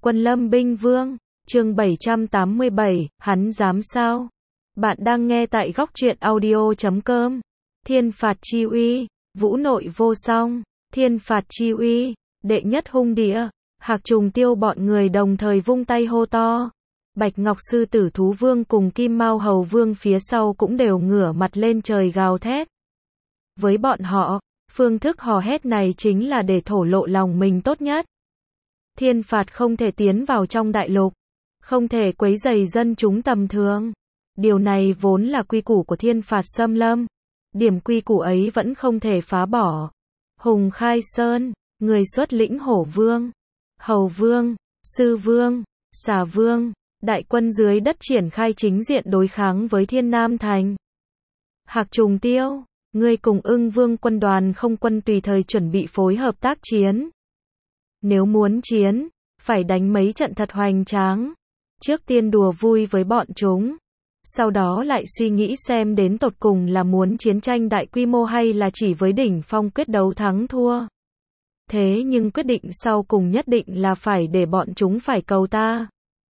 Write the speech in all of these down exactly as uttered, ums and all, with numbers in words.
Quân Lâm Binh Vương, chương bảy trăm tám mươi bảy, hắn dám sao? Bạn đang nghe tại góc truyện audio chấm com. Thiên phạt chi uy, vũ nội vô song, thiên phạt chi uy, đệ nhất hung địa. Hạc Trùng Tiêu bọn người đồng thời vung tay hô to. Bạch Ngọc Sư Tử Thú Vương cùng Kim Mao Hầu Vương phía sau cũng đều ngửa mặt lên trời gào thét. Với bọn họ, phương thức hò hét này chính là để thổ lộ lòng mình tốt nhất. Thiên phạt không thể tiến vào trong đại lục, không thể quấy rầy dân chúng tầm thường. Điều này vốn là quy củ của thiên phạt xâm lâm. Điểm quy củ ấy vẫn không thể phá bỏ. Hùng Khai Sơn, người xuất lĩnh Hổ Vương, Hầu Vương, Sư Vương, Xà Vương, đại quân dưới đất triển khai chính diện đối kháng với Thiên Nam Thành. Hạc Trùng Tiêu, ngươi cùng Ưng Vương quân đoàn không quân tùy thời chuẩn bị phối hợp tác chiến. Nếu muốn chiến, phải đánh mấy trận thật hoành tráng. Trước tiên đùa vui với bọn chúng, sau đó lại suy nghĩ xem đến tột cùng là muốn chiến tranh đại quy mô hay là chỉ với đỉnh phong quyết đấu thắng thua. Thế nhưng quyết định sau cùng nhất định là phải để bọn chúng phải cầu ta.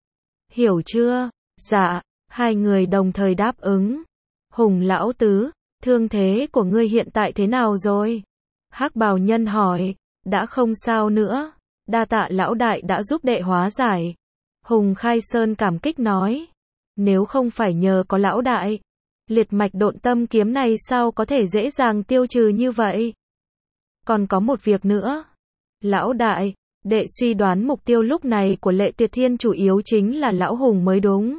Hiểu chưa? Dạ, hai người đồng thời đáp ứng. Hùng lão tứ, thương thế của ngươi hiện tại thế nào rồi? Hắc Bào Nhân hỏi. Đã không sao nữa, đa tạ lão đại đã giúp đệ hóa giải. Hùng Khai Sơn cảm kích nói. Nếu không phải nhờ có lão đại, liệt mạch độn tâm kiếm này sao có thể dễ dàng tiêu trừ như vậy? Còn có một việc nữa. Lão đại, đệ suy đoán mục tiêu lúc này của Lệ Tuyệt Thiên chủ yếu chính là lão Hùng mới đúng.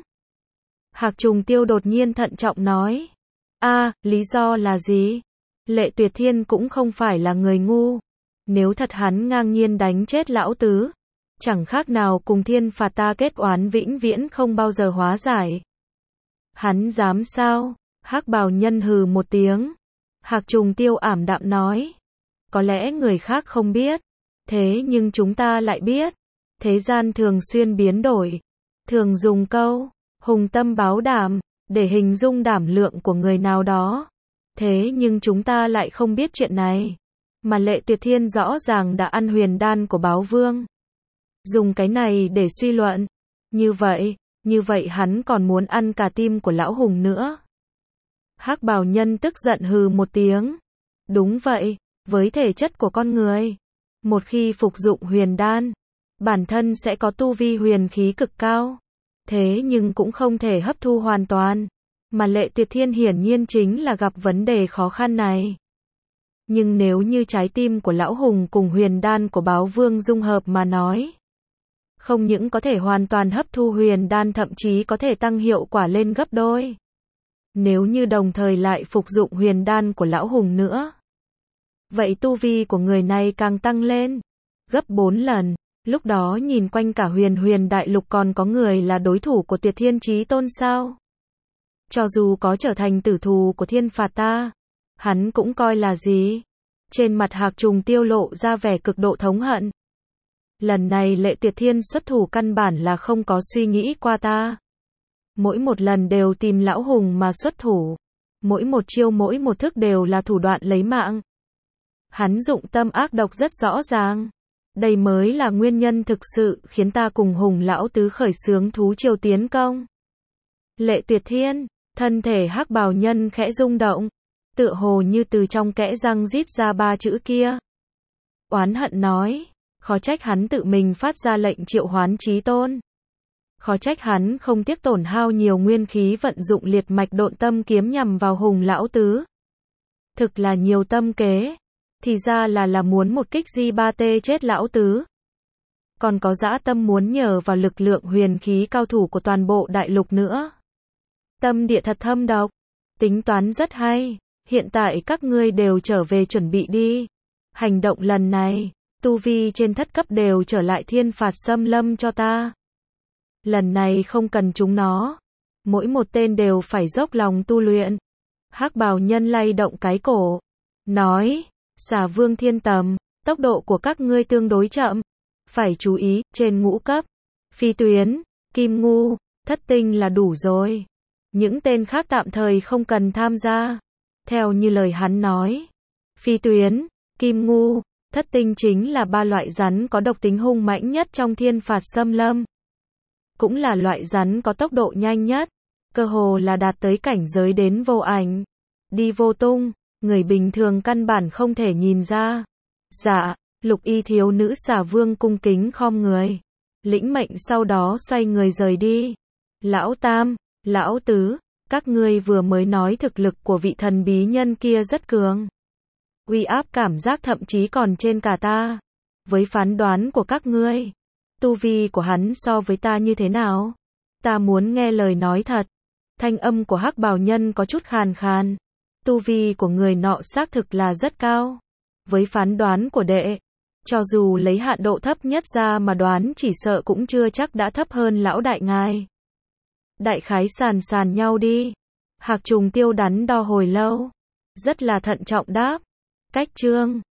Hạc Trùng Tiêu đột nhiên thận trọng nói. A, à, lý do là gì? Lệ Tuyệt Thiên cũng không phải là người ngu. Nếu thật hắn ngang nhiên đánh chết lão tứ, chẳng khác nào cùng thiên phạt ta kết oán vĩnh viễn không bao giờ hóa giải. Hắn dám sao? Hắc Bào Nhân hừ một tiếng. Hạc Trùng Tiêu ảm đạm nói. Có lẽ người khác không biết, thế nhưng chúng ta lại biết. Thế gian thường xuyên biến đổi, thường dùng câu hùng tâm báo đảm để hình dung đảm lượng của người nào đó. Thế nhưng chúng ta lại không biết chuyện này. Mà Lệ Tuyệt Thiên rõ ràng đã ăn huyền đan của Báo Vương. Dùng cái này để suy luận. Như vậy, như vậy hắn còn muốn ăn cả tim của lão Hùng nữa. Hắc Bào Nhân tức giận hừ một tiếng. Đúng vậy, với thể chất của con người, một khi phục dụng huyền đan, bản thân sẽ có tu vi huyền khí cực cao. Thế nhưng cũng không thể hấp thu hoàn toàn. Mà Lệ Tuyệt Thiên hiển nhiên chính là gặp vấn đề khó khăn này. Nhưng nếu như trái tim của lão Hùng cùng huyền đan của Báo Vương dung hợp mà nói, không những có thể hoàn toàn hấp thu huyền đan, thậm chí có thể tăng hiệu quả lên gấp đôi. Nếu như đồng thời lại phục dụng huyền đan của lão Hùng nữa, vậy tu vi của người này càng tăng lên gấp bốn lần. Lúc đó nhìn quanh cả huyền huyền đại lục còn có người là đối thủ của Tuyệt Thiên Chí Tôn sao? Cho dù có trở thành tử thù của thiên phạt ta, hắn cũng coi là gì? Trên mặt Hạc Trùng Tiêu lộ ra vẻ cực độ thống hận. Lần này Lệ Tuyệt Thiên xuất thủ căn bản là không có suy nghĩ qua ta. Mỗi một lần đều tìm lão Hùng mà xuất thủ. Mỗi một chiêu mỗi một thức đều là thủ đoạn lấy mạng. Hắn dụng tâm ác độc rất rõ ràng. Đây mới là nguyên nhân thực sự khiến ta cùng Hùng lão tứ khởi xướng thú triều tiến công. Lệ Tuyệt Thiên, thân thể Hắc Bào Nhân khẽ rung động, tựa hồ như từ trong kẽ răng rít ra ba chữ kia. Oán hận nói, khó trách hắn tự mình phát ra lệnh triệu hoán Chí Tôn. Khó trách hắn không tiếc tổn hao nhiều nguyên khí vận dụng liệt mạch độn tâm kiếm nhằm vào Hùng lão tứ. Thực là nhiều tâm kế. Thì ra là là muốn một kích di ba tê chết lão tứ. Còn có dã tâm muốn nhờ vào lực lượng huyền khí cao thủ của toàn bộ đại lục nữa. Tâm địa thật thâm độc. Tính toán rất hay. Hiện tại các ngươi đều trở về chuẩn bị đi. Hành động lần này, tu vi trên thất cấp đều trở lại thiên phạt xâm lâm cho ta. Lần này không cần chúng nó. Mỗi một tên đều phải dốc lòng tu luyện. Hắc Bào Nhân lay động cái cổ. Nói. Xà Vương Thiên Tầm, tốc độ của các ngươi tương đối chậm. Phải chú ý, trên ngũ cấp, Phi Tuyến, Kim Ngu, Thất Tinh là đủ rồi. Những tên khác tạm thời không cần tham gia. Theo như lời hắn nói, Phi Tuyến, Kim Ngu, Thất tinh chính là ba loại rắn có độc tính hung mãnh nhất trong thiên phạt xâm lâm. Cũng là loại rắn có tốc độ nhanh nhất, cơ hồ là đạt tới cảnh giới đến vô ảnh, đi vô tung, người bình thường căn bản không thể nhìn ra. Dạ, Lục Y thiếu nữ Xà Vương cung kính khom người, lĩnh mệnh sau đó xoay người rời đi. Lão Tam, Lão Tứ, các ngươi vừa mới nói thực lực của vị thần bí nhân kia rất cường. Uy áp cảm giác thậm chí còn trên cả ta. Với phán đoán của các ngươi, tu vi của hắn so với ta như thế nào? Ta muốn nghe lời nói thật. Thanh âm của Hắc Bào Nhân có chút khàn khàn. Tu vi của người nọ xác thực là rất cao. Với phán đoán của đệ, cho dù lấy hạn độ thấp nhất ra mà đoán chỉ sợ cũng chưa chắc đã thấp hơn lão đại ngài. Đại khái sàn sàn nhau đi. Hạc Trùng Tiêu đắn đo hồi lâu, rất là thận trọng đáp. Cách chương